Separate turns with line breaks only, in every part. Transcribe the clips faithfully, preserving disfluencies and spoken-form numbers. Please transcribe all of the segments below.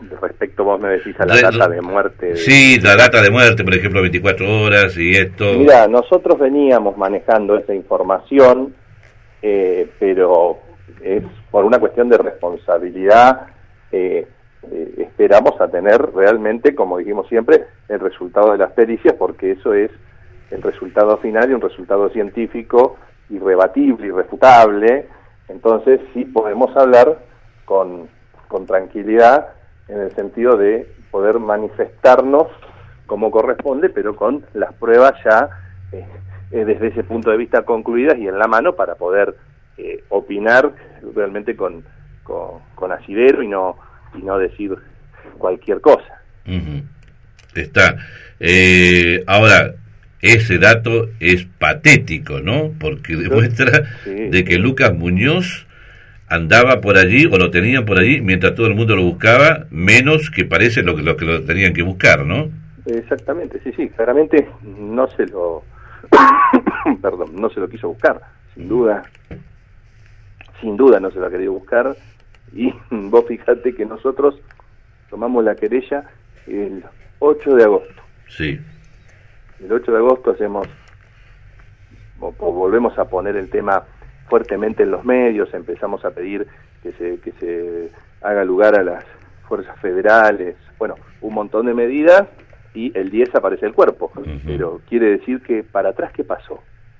respecto, vos me decís, a la
Re,
data de muerte. De,
sí, la data de muerte, por ejemplo, veinticuatro horas y esto.
Mira, nosotros veníamos manejando esa información, eh, pero es por una cuestión de responsabilidad. Eh, eh, esperamos a tener realmente, como dijimos siempre, el resultado de las pericias, porque eso es el resultado final y un resultado científico irrebatible, irrefutable. Entonces sí podemos hablar con, con tranquilidad, en el sentido de poder manifestarnos como corresponde, pero con las pruebas ya eh, eh, desde ese punto de vista concluidas y en la mano, para poder eh, opinar realmente con, con, con asidero y no, y no decir cualquier cosa.
Uh-huh. Está. Eh, ahora, ese dato es patético, ¿no? Porque demuestra sí, de que sí. Lucas Muñoz andaba por allí, o lo tenían por allí, mientras todo el mundo lo buscaba, menos que parece lo que lo, que lo tenían que buscar, ¿no?
Exactamente, sí, sí, claramente no se lo perdón, no se lo quiso buscar, sin duda, sin duda no se lo ha querido buscar, y vos fijate que nosotros tomamos la querella el ocho de agosto.
Sí.
El ocho de agosto hacemos, o, o volvemos a poner el tema fuertemente en los medios, empezamos a pedir que se, que se haga lugar a las fuerzas federales, bueno, un montón de medidas, y el diez aparece el cuerpo. Uh-huh. Pero quiere decir que para atrás, ¿qué pasó?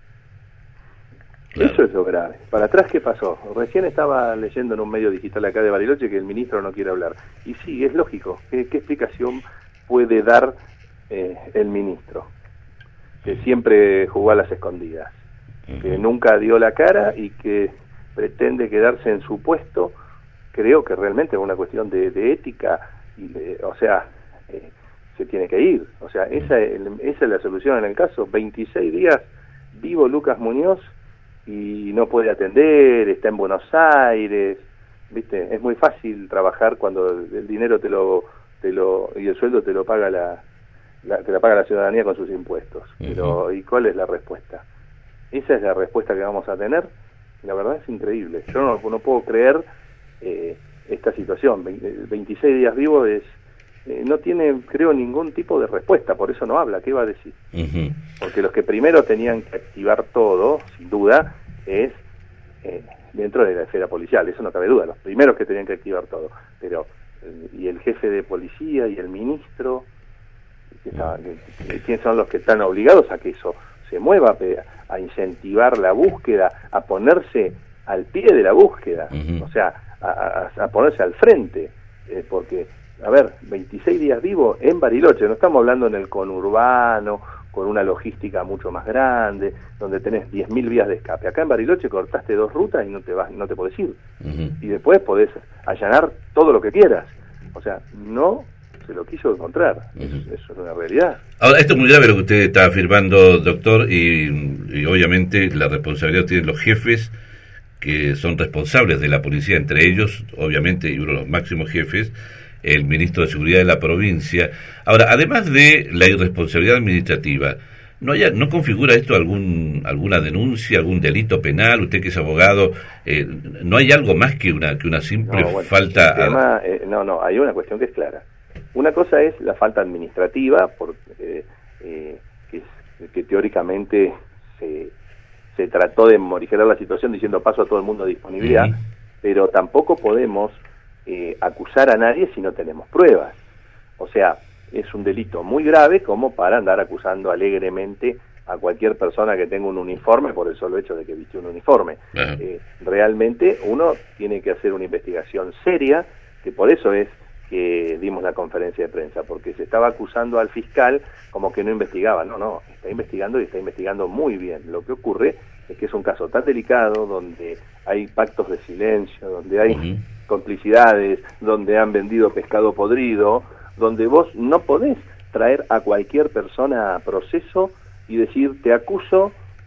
Claro. Eso es lo grave. Para atrás, ¿qué pasó? Recién estaba leyendo en un medio digital acá de Bariloche que el ministro no quiere hablar. Y sí, es lógico. ¿Qué, qué explicación puede dar eh, el ministro? Que siempre jugó a las escondidas, uh-huh. que nunca dio la cara y que pretende quedarse en su puesto. Creo que realmente es una cuestión de, de ética, y de, o sea, eh, se tiene que ir. O sea, esa, esa es la solución en el caso. veintiséis días vivo Lucas Muñoz y no puede atender, está en Buenos Aires, ¿viste? Es muy fácil trabajar cuando el dinero te lo, te lo y el sueldo te lo paga la, la te la paga la ciudadanía con sus impuestos. Uh-huh. Pero ¿y cuál es la respuesta? Esa es la respuesta que vamos a tener. La verdad es increíble. Yo no, no puedo creer eh, esta situación. veintiséis días vivo es Eh, no tiene, creo, ningún tipo de respuesta, por eso no habla. ¿Qué va a decir? Uh-huh. Porque los que primero tenían que activar todo, sin duda, es eh, dentro de la esfera policial, eso no cabe duda, los primeros que tenían que activar todo, pero eh, y el jefe de policía y el ministro, que está, que, ¿quiénes son los que están obligados a que eso se mueva, a incentivar la búsqueda, a ponerse al pie de la búsqueda? Uh-huh. O sea, a, a, a ponerse al frente, eh, porque a ver, veintiséis días vivo en Bariloche, no estamos hablando en el conurbano, con una logística mucho más grande, donde tenés diez mil vías de escape. Acá en Bariloche cortaste dos rutas y no te vas, no te podés ir. Uh-huh. Y después podés allanar todo lo que quieras. O sea, no se lo quiso encontrar. Uh-huh. Eso, eso es una realidad.
Ahora, esto es muy grave lo que usted está afirmando, doctor, y, y obviamente la responsabilidad tienen los jefes, que son responsables de la policía, entre ellos, obviamente, y uno de los máximos jefes, el ministro de Seguridad de la provincia. Ahora, además de la irresponsabilidad administrativa, ¿no haya, no configura esto algún alguna denuncia, algún delito penal? Usted que es abogado, eh, ¿no hay algo más que una que una simple
no, bueno,
falta?
Tema, a... eh, no, no, hay una cuestión que es clara. Una cosa es la falta administrativa, por, eh, eh, que, que teóricamente se, se trató de morigerar la situación diciendo paso a todo el mundo a disponibilidad, uh-huh. pero tampoco podemos Eh, acusar a nadie si no tenemos pruebas. O sea, es un delito muy grave como para andar acusando alegremente a cualquier persona que tenga un uniforme por el solo hecho de que vistió un uniforme. Uh-huh. Eh, realmente uno tiene que hacer una investigación seria, que por eso es que dimos la conferencia de prensa, porque se estaba acusando al fiscal como que no investigaba. No, no, está investigando y está investigando muy bien. Lo que ocurre es que es un caso tan delicado, donde hay pactos de silencio, donde hay uh-huh. complicidades, donde han vendido pescado podrido, donde vos no podés traer a cualquier persona a proceso y decir, te acuso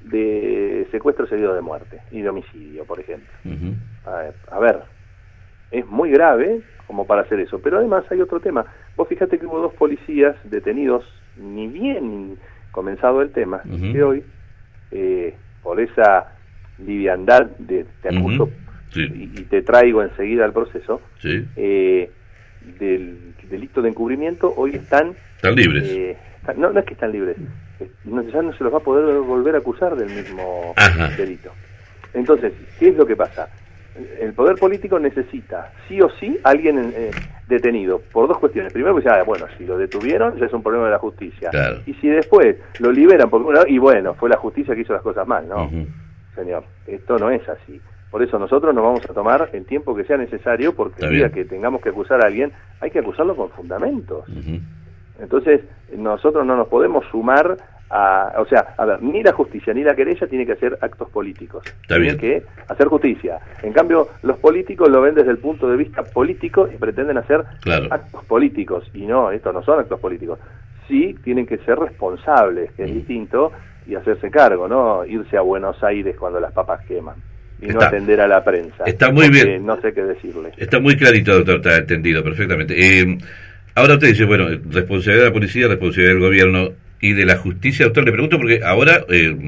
de secuestro seguido de muerte y de homicidio, por ejemplo. Uh-huh. A ver, a ver, es muy grave como para hacer eso, pero además hay otro tema. Vos fíjate que hubo dos policías detenidos, ni bien comenzado el tema, uh-huh. que hoy, eh, por esa liviandad de te acuso, uh-huh. sí. y, y te traigo enseguida al proceso, sí. eh, del delito de encubrimiento hoy están...
Están libres.
Eh, están, no, no es que están libres, no, ya no se los va a poder volver a acusar del mismo
Ajá.
delito. Entonces, ¿qué es lo que pasa? El poder político necesita, sí o sí, a alguien eh, detenido, por dos cuestiones. Primero, pues, ah, bueno, si lo detuvieron, ya es un problema de la justicia.
Claro.
Y si después lo liberan, porque bueno, y bueno, fue la justicia que hizo las cosas mal, ¿no?
Uh-huh.
Señor, esto no es así. Por eso nosotros nos vamos a tomar el tiempo que sea necesario, porque el día que tengamos que acusar a alguien, hay que acusarlo con fundamentos.
Uh-huh.
Entonces, nosotros no nos podemos sumar a, o sea, a ver, ni la justicia ni la querella tiene que hacer actos políticos. Tienen que hacer justicia. En cambio, los políticos lo ven desde el punto de vista político y pretenden hacer
claro.
actos políticos. Y no, estos no son actos políticos. Sí tienen que ser responsables, que es distinto, y hacerse cargo, ¿no? Irse a Buenos Aires cuando las papas queman. Y
está,
no atender a la prensa.
Está muy bien.
No sé qué decirle.
Está muy clarito, doctor, está entendido perfectamente. Eh, ahora usted dice, bueno, responsabilidad de la policía, responsabilidad del gobierno y de la justicia. Doctor, le pregunto porque ahora eh,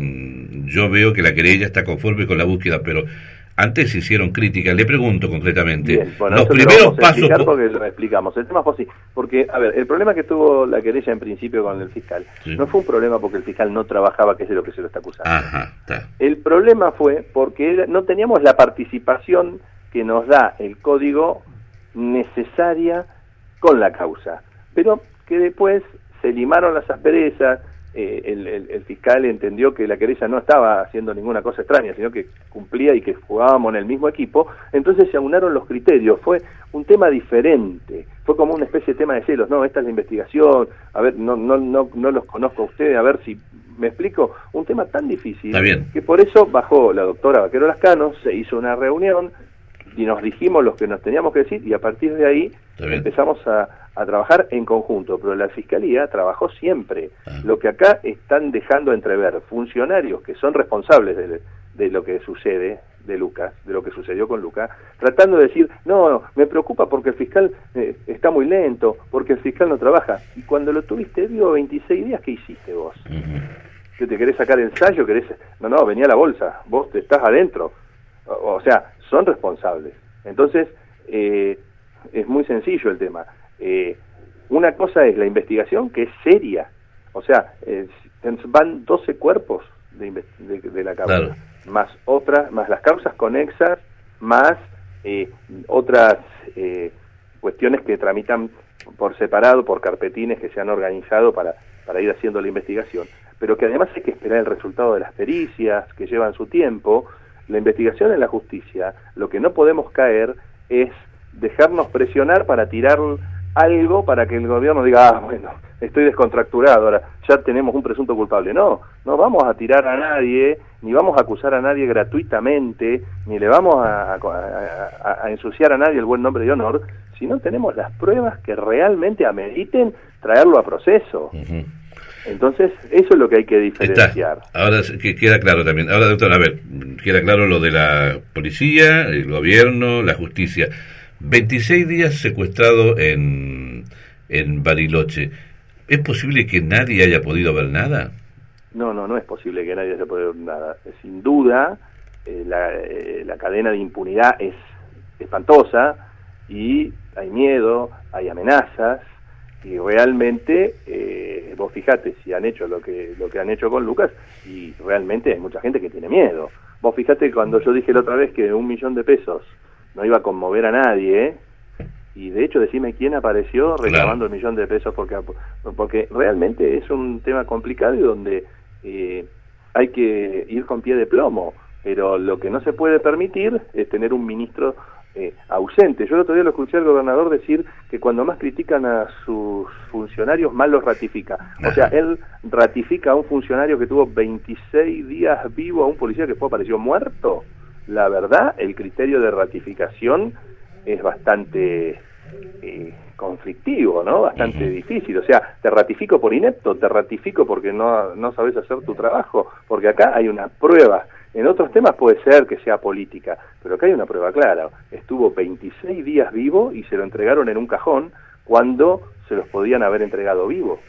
yo veo que la querella está conforme con la búsqueda, pero antes se hicieron críticas. Le pregunto concretamente,
Bien, bueno,
los
lo
primeros pasos...
porque lo explicamos. El tema fue así, porque, a ver, el problema que tuvo la querella en principio con el fiscal, sí. no fue un problema porque el fiscal no trabajaba, que es de lo que se lo está acusando.
Ajá, está.
El problema fue porque no teníamos la participación que nos da el código necesaria con la causa, pero que después se limaron las asperezas. Eh, el, el, el fiscal entendió que la querella no estaba haciendo ninguna cosa extraña, sino que cumplía y que jugábamos en el mismo equipo. Entonces se aunaron los criterios. Fue un tema diferente, fue como una especie de tema de celos. No, esta es la investigación, a ver, no no no no los conozco a ustedes, a ver si me explico. Un tema tan difícil que por eso bajó la doctora Vaquero Lascano, se hizo una reunión y nos dijimos lo que nos teníamos que decir, y a partir de ahí empezamos a, a trabajar en conjunto. Pero la Fiscalía trabajó siempre. Ah. Lo que acá están dejando entrever funcionarios que son responsables de, de lo que sucede de Lucas, de lo que sucedió con Lucas, tratando de decir, no, no me preocupa porque el fiscal eh, está muy lento, porque el fiscal no trabaja. Y cuando lo tuviste vivo veintiséis días, ¿qué hiciste vos? Uh-huh. ¿Que te querés sacar ensayo? ¿Querés? No, no, venía a la bolsa, vos te estás adentro. O, o sea, son responsables. Entonces, eh, es muy sencillo el tema. Eh, una cosa es la investigación, que es seria. O sea, eh, van doce cuerpos de, de, de la causa, claro. más otras, más las causas conexas, más eh, otras eh, cuestiones que tramitan por separado, por carpetines que se han organizado para, para ir haciendo la investigación. Pero que además hay que esperar el resultado de las pericias, que llevan su tiempo. La investigación en la justicia, lo que no podemos caer es dejarnos presionar para tirar algo para que el gobierno diga, ah, bueno, estoy descontracturado, ahora ya tenemos un presunto culpable. No, no vamos a tirar a nadie, ni vamos a acusar a nadie gratuitamente, ni le vamos a, a, a, a ensuciar a nadie el buen nombre y honor, si no tenemos las pruebas que realmente ameriten traerlo a proceso. Uh-huh. Entonces, eso es lo que hay que diferenciar.
Está. Ahora que queda claro también. Ahora, doctor, a ver, queda claro lo de la policía, el gobierno, la justicia. veintiséis días secuestrado en, en Bariloche. ¿Es posible que nadie haya podido ver nada?
No, no, no es posible que nadie haya podido ver nada. Sin duda, eh, la, eh, la cadena de impunidad es espantosa y hay miedo, hay amenazas. Y realmente, eh, vos fijate si han hecho lo que lo que han hecho con Lucas, y realmente hay mucha gente que tiene miedo. Vos fijate cuando yo dije la otra vez que un millón de pesos no iba a conmover a nadie, ¿eh? Y de hecho decime quién apareció reclamando claro. el millón de pesos, porque porque realmente es un tema complicado y donde eh, hay que ir con pie de plomo, pero lo que no se puede permitir es tener un ministro Eh, ausente. Yo el otro día lo escuché al gobernador decir que cuando más critican a sus funcionarios, más los ratifica. O sea, él ratifica a un funcionario que tuvo veintiséis días vivo, a un policía que fue apareció muerto. La verdad, el criterio de ratificación es bastante eh, conflictivo, ¿no? Bastante uh-huh. difícil. O sea, te ratifico por inepto, te ratifico porque no, no sabes hacer tu trabajo, porque acá hay una prueba. En otros temas puede ser que sea política, pero acá hay una prueba clara. Estuvo veintiséis días vivo y se lo entregaron en un cajón cuando se los podían haber entregado vivo.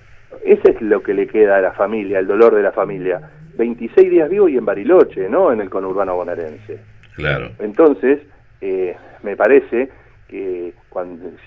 Ese es lo que le queda a la familia, el dolor de la familia. veintiséis días vivo y en Bariloche, no en el conurbano bonaerense.
Claro.
Entonces, eh, me parece que cuando si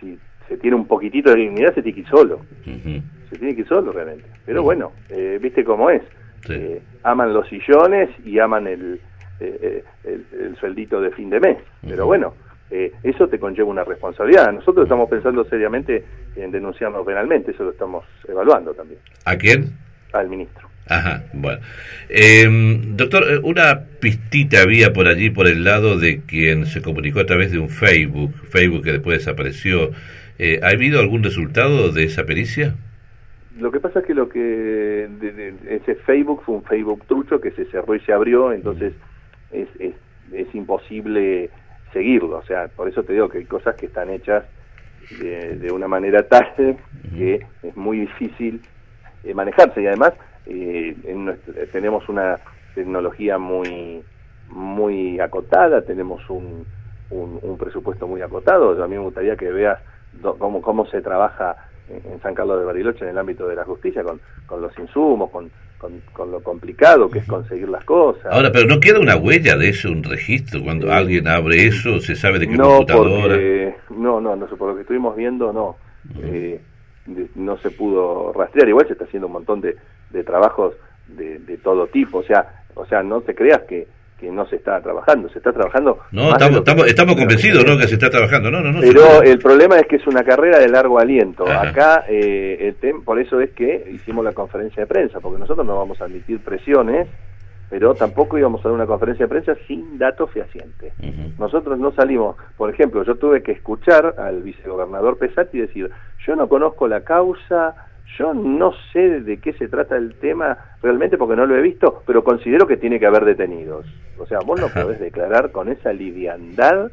se tiene un poquitito de dignidad, se tiene que ir solo.
Uh-huh.
Se tiene que ir solo realmente. Pero
Uh-huh.
bueno, eh, viste cómo es.
Sí.
Eh, aman los sillones y aman el, eh, el, el sueldito de fin de mes. Uh-huh. Pero bueno, eh, eso te conlleva una responsabilidad. Nosotros uh-huh. estamos pensando seriamente en denunciarnos penalmente, eso lo estamos evaluando también.
¿A quién?
Al ministro.
Ajá, bueno. Eh, doctor, una pistita había por allí, por el lado de quien se comunicó a través de un Facebook, Facebook que después desapareció. Eh, ¿Ha habido algún resultado de esa pericia?
Lo que pasa es que lo que de, de, ese Facebook fue un Facebook trucho que se cerró y se abrió, entonces mm. es, es, es imposible seguirlo. O sea, por eso te digo que hay cosas que están hechas de, de una manera tal mm. que es muy difícil eh, manejarse, y además Eh, en nuestra, tenemos una tecnología muy muy acotada, tenemos un, un, un presupuesto muy acotado. A mí me gustaría que veas do, cómo, cómo se trabaja en, en San Carlos de Bariloche en el ámbito de la justicia, con, con los insumos, con, con, con lo complicado que es conseguir las cosas.
Ahora, pero ¿no queda una huella de eso, un registro? Cuando eh, alguien abre eso, ¿se sabe de qué
no,
computadora?
Porque, no, no, no, por lo que estuvimos viendo, no. Uh-huh. Eh, de, no se pudo rastrear. Igual se está haciendo un montón de de trabajos de, de todo tipo, o sea, o sea, no te creas que, que no se está trabajando, se está trabajando.
No, estamos, estamos, estamos convencidos, ¿no?, que se está trabajando, no, no, no.
Pero el problema es que es una carrera de largo aliento. Ajá. Acá, eh, el tem por eso es que hicimos la conferencia de prensa, porque nosotros no vamos a admitir presiones, pero tampoco íbamos a dar una conferencia de prensa sin datos fehacientes. Uh-huh. Nosotros no salimos, por ejemplo, yo tuve que escuchar al vicegobernador Pesati decir, yo no conozco la causa, yo no sé de qué se trata el tema realmente porque no lo he visto, pero considero que tiene que haber detenidos. O sea, vos no podés declarar con esa liviandad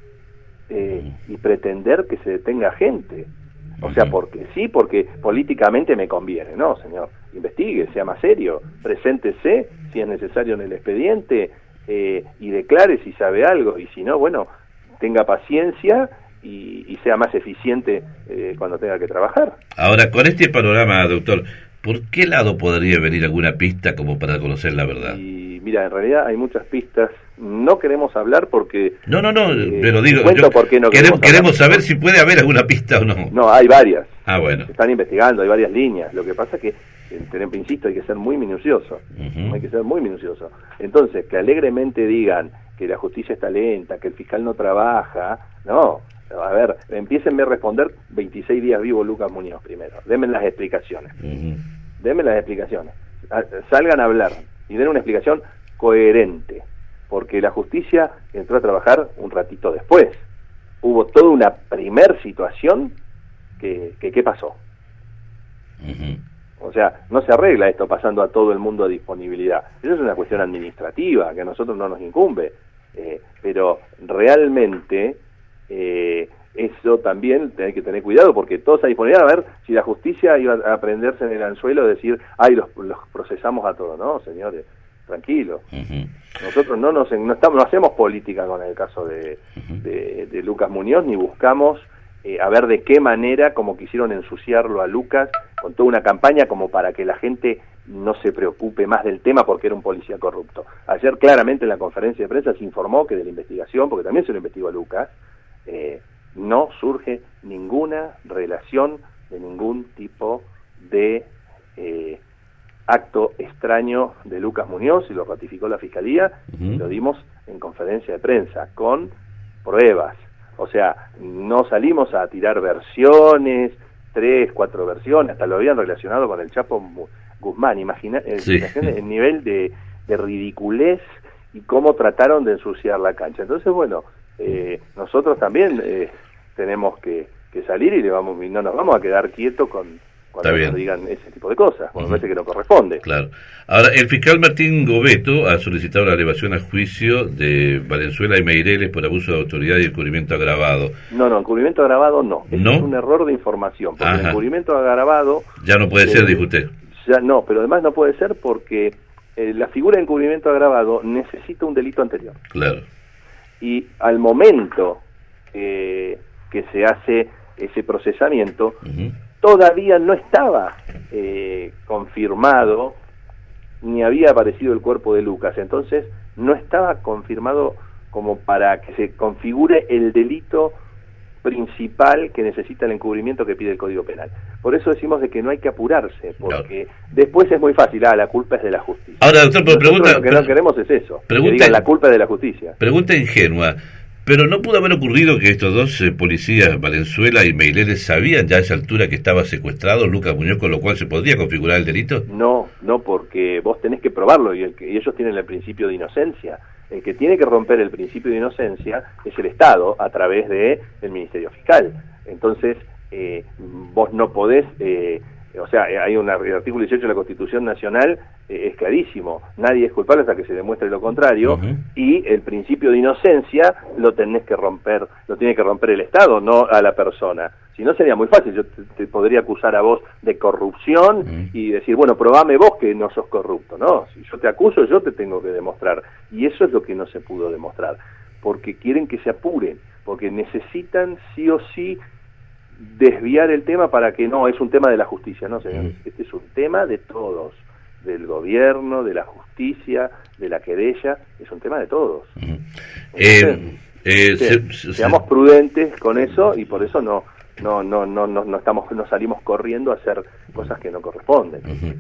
eh, y pretender que se detenga gente. O sea, porque sí, porque políticamente me conviene. No, señor, investigue, sea más serio, preséntese si es necesario en el expediente eh, y declare si sabe algo, y si no, bueno, tenga paciencia y, y sea más eficiente eh, cuando tenga que trabajar.
Ahora, con este panorama, doctor, ¿por qué lado podría venir alguna pista como para conocer la verdad?
Y mira, en realidad hay muchas pistas. No queremos hablar porque...
No, no, no,
eh,
pero digo,
yo, por qué no
queremos, queremos saber si puede haber alguna pista o no.
No, hay varias.
Ah, bueno.
Se están investigando, hay varias líneas. Lo que pasa es que, eh, insisto, hay que ser muy minucioso. Uh-huh. Hay que ser muy minucioso. Entonces, que alegremente digan que la justicia está lenta, que el fiscal no trabaja, no... A ver, empiecenme a responder veintiséis días vivo Lucas Muñoz primero. Denme las explicaciones. Uh-huh. Denme las explicaciones. Salgan a hablar y den una explicación coherente. Porque la justicia entró a trabajar un ratito después. Hubo toda una primer situación que, que ¿qué pasó? Uh-huh. O sea, no se arregla esto pasando a todo el mundo a disponibilidad. Eso es una cuestión administrativa que a nosotros no nos incumbe. Eh, pero realmente... Eh, eso también hay que tener cuidado porque todos a disponibilidad, a ver si la justicia iba a prenderse en el anzuelo de decir, ay, los, los procesamos a todos. No, señores, tranquilos. Uh-huh. Nosotros no nos no estamos no hacemos política con el caso de, uh-huh. de, de Lucas Muñoz, ni buscamos eh, a ver de qué manera, como quisieron ensuciarlo a Lucas con toda una campaña como para que la gente no se preocupe más del tema porque era un policía corrupto. Ayer claramente en la conferencia de prensa se informó que de la investigación, porque también se lo investigó a Lucas, Eh, no surge ninguna relación de ningún tipo de eh, acto extraño de Lucas Muñoz, y lo ratificó la Fiscalía, uh-huh. y lo dimos en conferencia de prensa, con pruebas. O sea, no salimos a tirar versiones, tres, cuatro versiones, hasta lo habían relacionado con el Chapo Guzmán. Imagina sí. el nivel de, de ridiculez y cómo trataron de ensuciar la cancha. Entonces, bueno... Eh, nosotros también eh, tenemos que, que salir y le vamos y no nos vamos a quedar quietos con cuando nos digan ese tipo de cosas, porque uh-huh. parece que no corresponde.
Claro. Ahora, el fiscal Martín Gobeto ha solicitado la elevación a juicio de Valenzuela y Meireles por abuso de autoridad y encubrimiento agravado.
No, no, encubrimiento agravado no.
¿No?
Es un error de información, porque
Ajá.
el encubrimiento agravado...
Ya no puede eh, ser, dijo usted.
Ya no, pero además no puede ser porque eh, la figura de encubrimiento agravado necesita un delito anterior.
Claro.
Y al momento eh, que se hace ese procesamiento, uh-huh. todavía no estaba eh, confirmado, ni había aparecido el cuerpo de Lucas, entonces no estaba confirmado como para que se configure el delito principal que necesita el encubrimiento que pide el Código Penal. Por eso decimos de que no hay que apurarse, porque claro, después es muy fácil, ah, la culpa es de la justicia.
Ahora, doctor, pero pregunta...
Lo que no queremos es eso,
pregunta,
que digan la culpa es de la justicia.
Pregunta ingenua, pero ¿no pudo haber ocurrido que estos dos eh, policías, Valenzuela y Meireles, sabían ya a esa altura que estaba secuestrado Lucas Muñoz, con lo cual se podría configurar el delito?
No, no, porque vos tenés que probarlo y, el que, y ellos tienen el principio de inocencia. El que tiene que romper el principio de inocencia es el Estado a través de el Ministerio Fiscal. Entonces, eh, vos no podés, eh, o sea, hay un el artículo dieciocho de la Constitución Nacional, eh, es clarísimo, nadie es culpable hasta que se demuestre lo contrario, uh-huh. y el principio de inocencia lo tenés que romper, lo tiene que romper el Estado, no a la persona. Si no sería muy fácil, yo te, te podría acusar a vos de corrupción uh-huh. y decir, bueno, probame vos que no sos corrupto. No, si yo te acuso, yo te tengo que demostrar. Y eso es lo que no se pudo demostrar, porque quieren que se apuren, porque necesitan sí o sí desviar el tema para que no, es un tema de la justicia, no señores, uh-huh. este es un tema de todos, del gobierno, de la justicia, de la querella, es un tema de todos. Uh-huh. Entonces, eh, eh, se, se, seamos se... prudentes con eso y por eso no no no no no, no estamos no salimos corriendo a hacer cosas que no corresponden.
Uh-huh.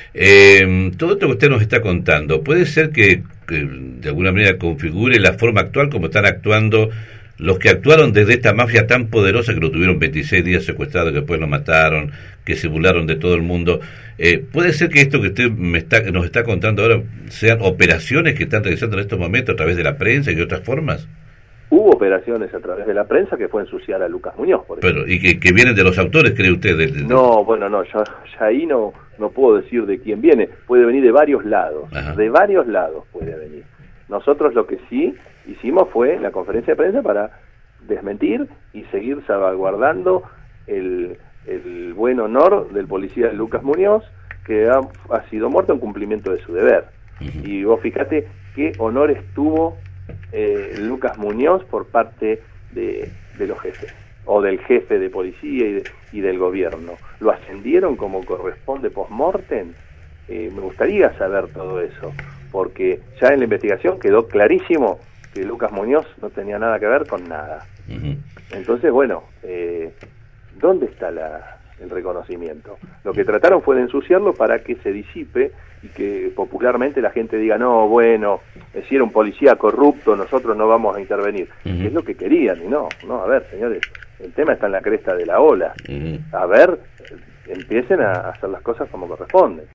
Eh, todo esto que usted nos está contando, ¿puede ser que, que de alguna manera configure la forma actual como están actuando los que actuaron desde esta mafia tan poderosa que lo tuvieron veintiséis días secuestrado, que después lo mataron, que se burlaron de todo el mundo? Eh, ¿Puede ser que esto que usted me está, nos está contando ahora sean operaciones que están realizando en estos momentos a través de la prensa y de otras formas?
Hubo operaciones a través de la prensa que fue ensuciar a Lucas Muñoz, por ejemplo.
Pero, ¿y que, que vienen de los autores, cree usted? De, de...
No, bueno, no, yo ya ahí no, no puedo decir de quién viene. Puede venir de varios lados, Ajá. de varios lados puede venir. Nosotros lo que sí hicimos fue la conferencia de prensa para desmentir y seguir salvaguardando el, el buen honor del policía Lucas Muñoz, que ha, ha sido muerto en cumplimiento de su deber. Uh-huh. Y vos fíjate qué honores tuvo eh, Lucas Muñoz por parte de, de los jefes, o del jefe de policía y, de, y del gobierno. Lo ascendieron como corresponde post-mortem. Eh, me gustaría saber todo eso, porque ya en la investigación quedó clarísimo que Lucas Muñoz no tenía nada que ver con nada. Uh-huh. Entonces, bueno, eh, ¿dónde está la, el reconocimiento? Lo que trataron fue de ensuciarlo para que se disipe y que popularmente la gente diga, no, bueno, si era un policía corrupto, nosotros no vamos a intervenir. Uh-huh. Es lo que querían, y no, no, a ver, señores, el tema está en la cresta de la ola. Uh-huh. A ver, empiecen a hacer las cosas como corresponden.